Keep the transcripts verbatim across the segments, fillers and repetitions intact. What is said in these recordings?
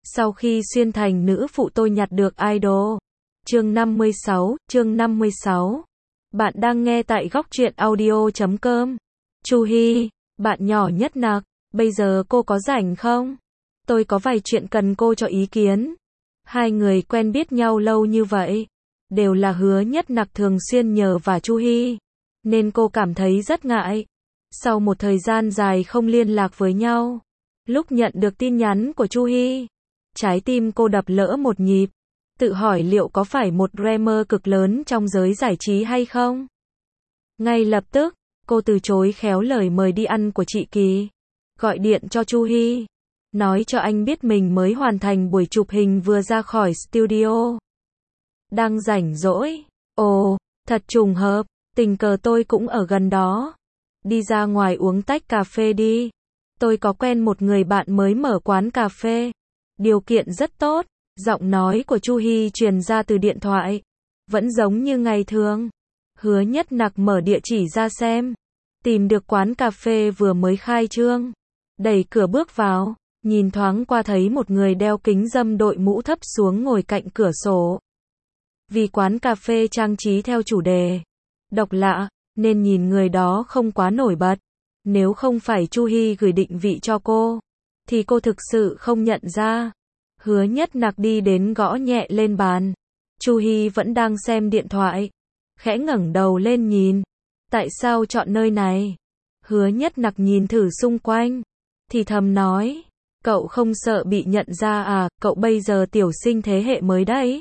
Sau khi xuyên thành nữ phụ tôi nhặt được idol. Chương năm mươi sáu, chương năm mươi sáu. Bạn đang nghe tại góc truyện audio chấm com. Chu Hi, bạn nhỏ nhất nặc, bây giờ cô có rảnh không? Tôi có vài chuyện cần cô cho ý kiến. Hai người quen biết nhau lâu như vậy, đều là Hứa Nhất Nặc thường xuyên nhờ vả Chu Hi, nên cô cảm thấy rất ngại. Sau một thời gian dài không liên lạc với nhau, lúc nhận được tin nhắn của Chu Hi, trái tim cô đập lỡ một nhịp, tự hỏi liệu có phải một dreamer cực lớn trong giới giải trí hay không? Ngay lập tức, cô từ chối khéo lời mời đi ăn của chị Kỳ, gọi điện cho Chu Hi, nói cho anh biết mình mới hoàn thành buổi chụp hình vừa ra khỏi studio. Đang rảnh rỗi. Ồ, thật trùng hợp, tình cờ tôi cũng ở gần đó. Đi ra ngoài uống tách cà phê đi. Tôi có quen một người bạn mới mở quán cà phê. Điều kiện rất tốt. Giọng nói của Chu Hi truyền ra từ điện thoại. Vẫn giống như ngày thường. Hứa Nhất Nặc mở địa chỉ ra xem. Tìm được quán cà phê vừa mới khai trương. Đẩy cửa bước vào. Nhìn thoáng qua thấy một người đeo kính râm đội mũ thấp xuống ngồi cạnh cửa sổ. Vì quán cà phê trang trí theo chủ đề độc lạ, nên nhìn người đó không quá nổi bật. Nếu không phải Chu Hi gửi định vị cho cô, thì cô thực sự không nhận ra. Hứa Nhất Nặc đi đến gõ nhẹ lên bàn. Chu Hi vẫn đang xem điện thoại, khẽ ngẩng đầu lên nhìn. Tại sao chọn nơi này? Hứa Nhất Nặc nhìn thử xung quanh, thì thầm nói, cậu không sợ bị nhận ra à, cậu bây giờ tiểu sinh thế hệ mới đấy.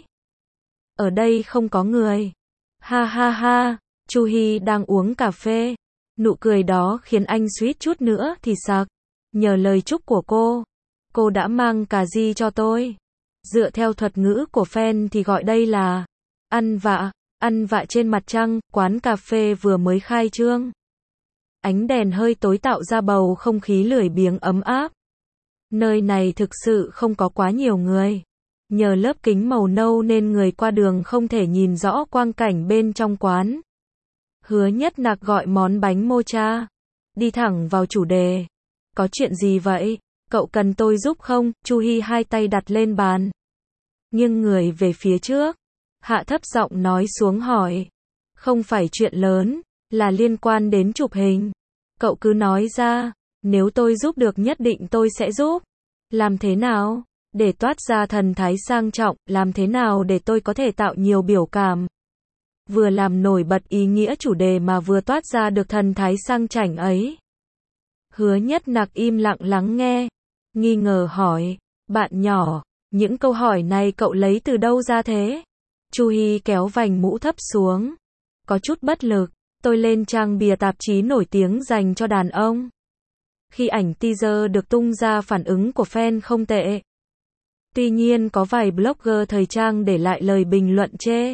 Ở đây không có người. Ha ha ha, Chu Hi đang uống cà phê. Nụ cười đó khiến anh suýt chút nữa thì sặc. Nhờ lời chúc của cô, cô đã mang cà ri cho tôi. Dựa theo thuật ngữ của fan thì gọi đây là ăn vạ. Ăn vạ trên mặt trăng, quán cà phê vừa mới khai trương. Ánh đèn hơi tối tạo ra bầu không khí lười biếng ấm áp. Nơi này thực sự không có quá nhiều người. Nhờ lớp kính màu nâu nên người qua đường không thể nhìn rõ quang cảnh bên trong quán. Hứa Nhất Nặc gọi món bánh mocha. Đi thẳng vào chủ đề. Có chuyện gì vậy? Cậu cần tôi giúp không? Chu Hi hai tay đặt lên bàn, nghiêng người về phía trước, hạ thấp giọng nói xuống hỏi. Không phải chuyện lớn, là liên quan đến chụp hình. Cậu cứ nói ra, nếu tôi giúp được nhất định tôi sẽ giúp. Làm thế nào? Để toát ra thần thái sang trọng, làm thế nào để tôi có thể tạo nhiều biểu cảm, vừa làm nổi bật ý nghĩa chủ đề mà vừa toát ra được thần thái sang chảnh ấy? Hứa Nhất Nặc im lặng lắng nghe, nghi ngờ hỏi, bạn nhỏ, những câu hỏi này cậu lấy từ đâu ra thế? Chu Hi kéo vành mũ thấp xuống, có chút bất lực, tôi lên trang bìa tạp chí nổi tiếng dành cho đàn ông. Khi ảnh teaser được tung ra phản ứng của fan không tệ. Tuy nhiên có vài blogger thời trang để lại lời bình luận chê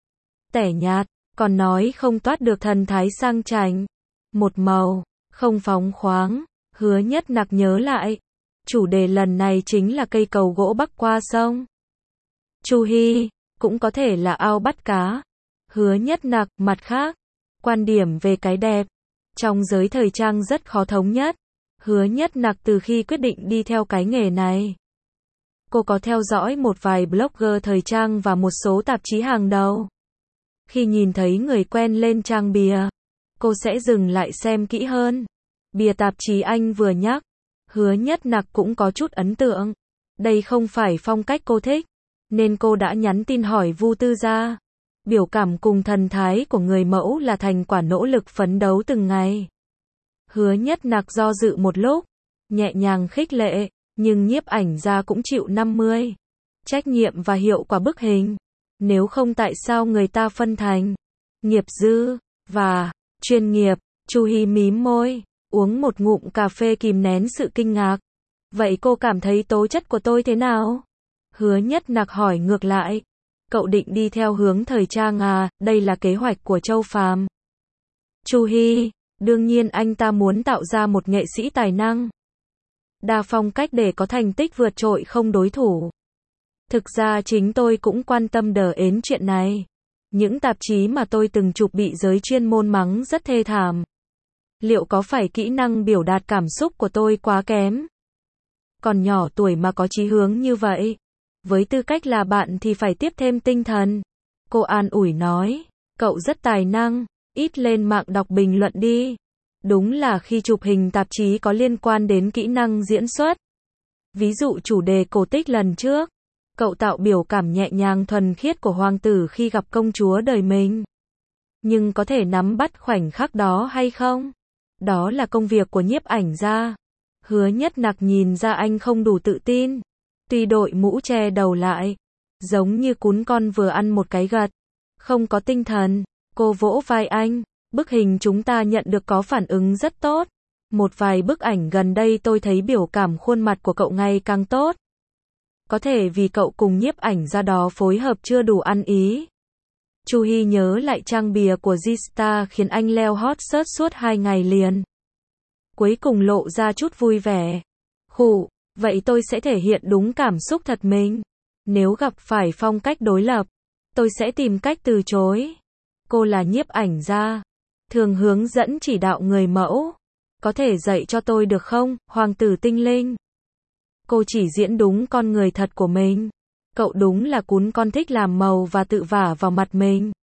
tẻ nhạt, còn nói không toát được thần thái sang chảnh, một màu, không phóng khoáng. Hứa Nhất Nặc nhớ lại, chủ đề lần này chính là cây cầu gỗ bắc qua sông. Chu Hi, cũng có thể là ao bắt cá. Hứa Nhất Nặc, mặt khác, quan điểm về cái đẹp trong giới thời trang rất khó thống nhất. Hứa Nhất Nặc từ khi quyết định đi theo cái nghề này, cô có theo dõi một vài blogger thời trang và một số tạp chí hàng đầu. Khi nhìn thấy người quen lên trang bìa, cô sẽ dừng lại xem kỹ hơn. Bìa tạp chí anh vừa nhắc, Hứa Nhất Nặc cũng có chút ấn tượng. Đây không phải phong cách cô thích, nên cô đã nhắn tin hỏi Vu Tư Gia. Biểu cảm cùng thần thái của người mẫu là thành quả nỗ lực phấn đấu từng ngày. Hứa Nhất Nặc do dự một lúc, nhẹ nhàng khích lệ, nhưng nhiếp ảnh gia cũng chịu năm mươi. Trách nhiệm và hiệu quả bức hình. Nếu không tại sao người ta phân thành nghiệp dư và chuyên nghiệp? Chu Hi mím môi, uống một ngụm cà phê kìm nén sự kinh ngạc. Vậy cô cảm thấy tố chất của tôi thế nào? Hứa Nhất Nặc hỏi ngược lại. Cậu định đi theo hướng thời trang à? Đây là kế hoạch của Châu Phàm. Chu Hi, đương nhiên anh ta muốn tạo ra một nghệ sĩ tài năng, đa phong cách để có thành tích vượt trội không đối thủ. Thực ra chính tôi cũng quan tâm đờ ến chuyện này. Những tạp chí mà tôi từng chụp bị giới chuyên môn mắng rất thê thảm. Liệu có phải kỹ năng biểu đạt cảm xúc của tôi quá kém? Còn nhỏ tuổi mà có chí hướng như vậy. Với tư cách là bạn thì phải tiếp thêm tinh thần. Cô an ủi nói. Cậu rất tài năng. Ít lên mạng đọc bình luận đi. Đúng là khi chụp hình tạp chí có liên quan đến kỹ năng diễn xuất. Ví dụ chủ đề cổ tích lần trước. Cậu tạo biểu cảm nhẹ nhàng thuần khiết của hoàng tử khi gặp công chúa đời mình. Nhưng có thể nắm bắt khoảnh khắc đó hay không? Đó là công việc của nhiếp ảnh gia. Hứa Nhất Nặc nhìn ra anh không đủ tự tin. Tuy đội mũ che đầu lại. Giống như cún con vừa ăn một cái gật. Không có tinh thần. Cô vỗ vai anh. Bức hình chúng ta nhận được có phản ứng rất tốt. Một vài bức ảnh gần đây tôi thấy biểu cảm khuôn mặt của cậu ngày càng tốt. Có thể vì cậu cùng nhiếp ảnh gia đó phối hợp chưa đủ ăn ý. Chu Hy nhớ lại trang bìa của G-Star khiến anh leo hot search suốt hai ngày liền. Cuối cùng lộ ra chút vui vẻ. Khụ, vậy tôi sẽ thể hiện đúng cảm xúc thật mình. Nếu gặp phải phong cách đối lập, tôi sẽ tìm cách từ chối. Cô là nhiếp ảnh gia, thường hướng dẫn chỉ đạo người mẫu. Có thể dạy cho tôi được không, hoàng tử tinh linh? Cô chỉ diễn đúng con người thật của mình. Cậu đúng là cún con thích làm màu và tự vả vào mặt mình.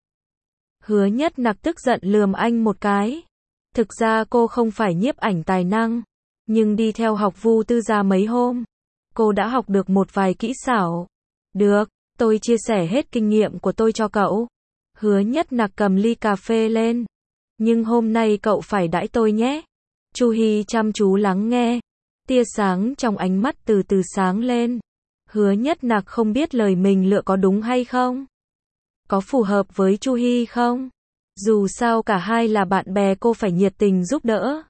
Hứa Nhất Nặc tức giận lườm anh một cái. Thực ra cô không phải nhiếp ảnh tài năng, nhưng đi theo học Vu Tư Gia mấy hôm, cô đã học được một vài kỹ xảo. Được, tôi chia sẻ hết kinh nghiệm của tôi cho cậu. Hứa Nhất Nặc cầm ly cà phê lên. Nhưng hôm nay cậu phải đãi tôi nhé. Chu Hy chăm chú lắng nghe. Tia sáng trong ánh mắt từ từ sáng lên. Hứa Nhất Nặc không biết lời mình lựa có đúng hay không. Có phù hợp với Chu Hy không? Dù sao cả hai là bạn bè, cô phải nhiệt tình giúp đỡ.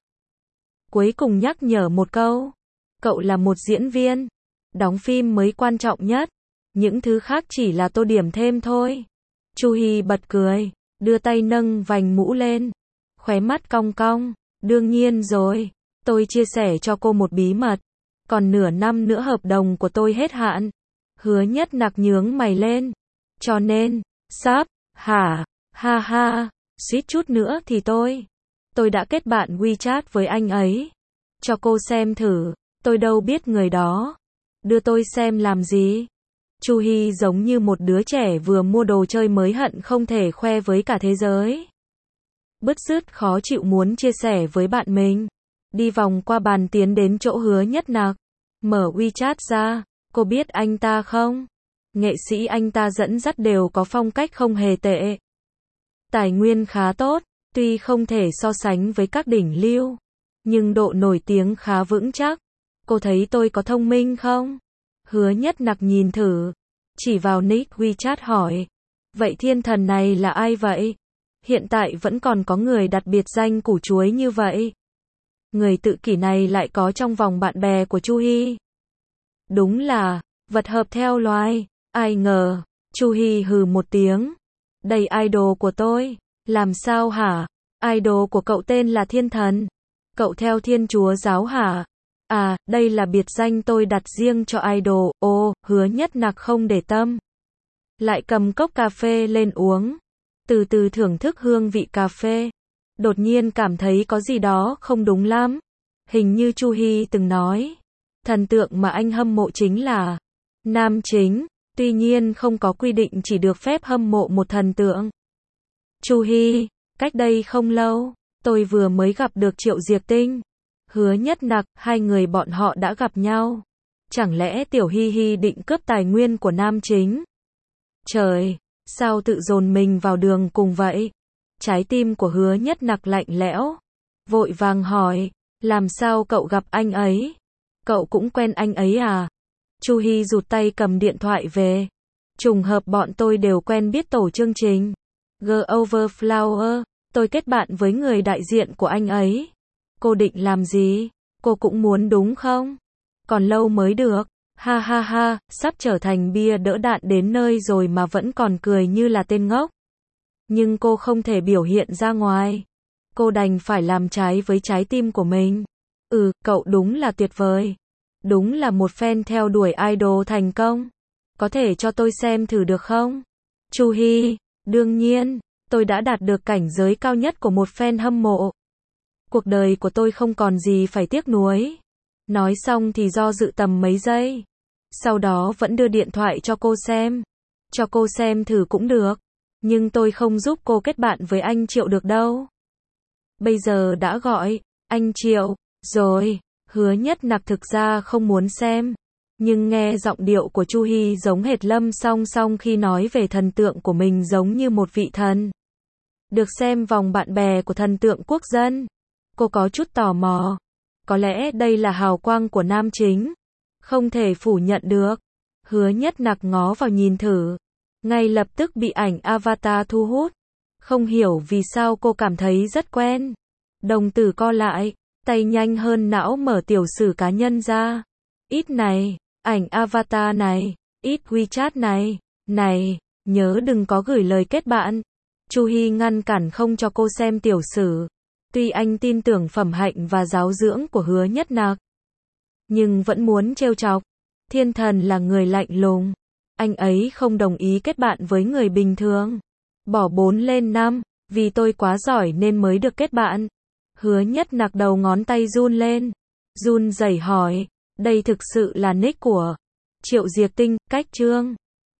Cuối cùng nhắc nhở một câu. Cậu là một diễn viên. Đóng phim mới quan trọng nhất. Những thứ khác chỉ là tô điểm thêm thôi. Chu Hy bật cười. Đưa tay nâng vành mũ lên. Khóe mắt cong cong. Đương nhiên rồi. Tôi chia sẻ cho cô một bí mật. Còn nửa năm nữa hợp đồng của tôi hết hạn. Hứa Nhất Nặc nhướng mày lên. Cho nên, sắp, hả, ha ha, suýt chút nữa thì tôi. Tôi đã kết bạn WeChat với anh ấy. Cho cô xem thử, tôi đâu biết người đó. Đưa tôi xem làm gì? Chu Hy giống như một đứa trẻ vừa mua đồ chơi mới hận không thể khoe với cả thế giới. Bứt rứt khó chịu muốn chia sẻ với bạn mình. Đi vòng qua bàn tiến đến chỗ Hứa Nhất Nặc. Mở WeChat ra. Cô biết anh ta không? Nghệ sĩ anh ta dẫn dắt đều có phong cách không hề tệ. Tài nguyên khá tốt. Tuy không thể so sánh với các đỉnh lưu. Nhưng độ nổi tiếng khá vững chắc. Cô thấy tôi có thông minh không? Hứa Nhất Nặc nhìn thử. Chỉ vào nick WeChat hỏi. Vậy thiên thần này là ai vậy? Hiện tại vẫn còn có người đặt biệt danh củ chuối như vậy. Người tự kỷ này lại có trong vòng bạn bè của Chu Hy. Đúng là vật hợp theo loài. Ai ngờ. Chu Hy hừ một tiếng. Đây idol của tôi. Làm sao hả? Idol của cậu tên là thiên thần. Cậu theo Thiên Chúa giáo hả? À, đây là biệt danh tôi đặt riêng cho idol. Ô, Hứa Nhất Nặc không để tâm. Lại cầm cốc cà phê lên uống. Từ từ thưởng thức hương vị cà phê. Đột nhiên cảm thấy có gì đó không đúng lắm. Hình như Chu Hy từng nói. Thần tượng mà anh hâm mộ chính là nam chính. Tuy nhiên không có quy định chỉ được phép hâm mộ một thần tượng. Chu Hy, cách đây không lâu, tôi vừa mới gặp được Triệu Diệc Tinh. Hứa Nhất Nặc, hai người bọn họ đã gặp nhau. Chẳng lẽ Tiểu Hy Hy định cướp tài nguyên của nam chính? Trời, sao tự dồn mình vào đường cùng vậy? Trái tim của Hứa Nhất Nặc lạnh lẽo. Vội vàng hỏi, làm sao cậu gặp anh ấy? Cậu cũng quen anh ấy à? Chu Hy rụt tay cầm điện thoại về. Trùng hợp bọn tôi đều quen biết tổ chương trình. G Overflower, tôi kết bạn với người đại diện của anh ấy. Cô định làm gì? Cô cũng muốn đúng không? Còn lâu mới được. Ha ha ha, sắp trở thành bia đỡ đạn đến nơi rồi mà vẫn còn cười như là tên ngốc. Nhưng cô không thể biểu hiện ra ngoài. Cô đành phải làm trái với trái tim của mình. Ừ, cậu đúng là tuyệt vời. Đúng là một fan theo đuổi idol thành công. Có thể cho tôi xem thử được không? Chu Hy, đương nhiên, tôi đã đạt được cảnh giới cao nhất của một fan hâm mộ. Cuộc đời của tôi không còn gì phải tiếc nuối. Nói xong thì do dự tầm mấy giây. Sau đó vẫn đưa điện thoại cho cô xem. Cho cô xem thử cũng được. Nhưng tôi không giúp cô kết bạn với anh Triệu được đâu. Bây giờ đã gọi, anh Triệu, rồi. Hứa Nhất Nặc thực ra không muốn xem. Nhưng nghe giọng điệu của Chu Hi giống hệt Lâm Song Song khi nói về thần tượng của mình giống như một vị thần. Được xem vòng bạn bè của thần tượng quốc dân. Cô có chút tò mò. Có lẽ đây là hào quang của nam chính. Không thể phủ nhận được. Hứa Nhất Nặc ngó vào nhìn thử. Ngay lập tức bị ảnh avatar thu hút. Không hiểu vì sao cô cảm thấy rất quen. Đồng tử co lại, tay nhanh hơn não mở tiểu sử cá nhân ra. Ít này, ảnh avatar này, ít WeChat này, này, nhớ đừng có gửi lời kết bạn. Chu Hi ngăn cản không cho cô xem tiểu sử. Tuy anh tin tưởng phẩm hạnh và giáo dưỡng của Hứa Nhất Nặc, nhưng vẫn muốn trêu chọc. Thiên thần là người lạnh lùng. Anh ấy không đồng ý kết bạn với người bình thường. Bỏ bốn lên năm, vì tôi quá giỏi nên mới được kết bạn. Hứa Nhất Nặc đầu ngón tay run lên. Run rẩy hỏi, đây thực sự là nick của Triệu Diệc Tinh, cách chương.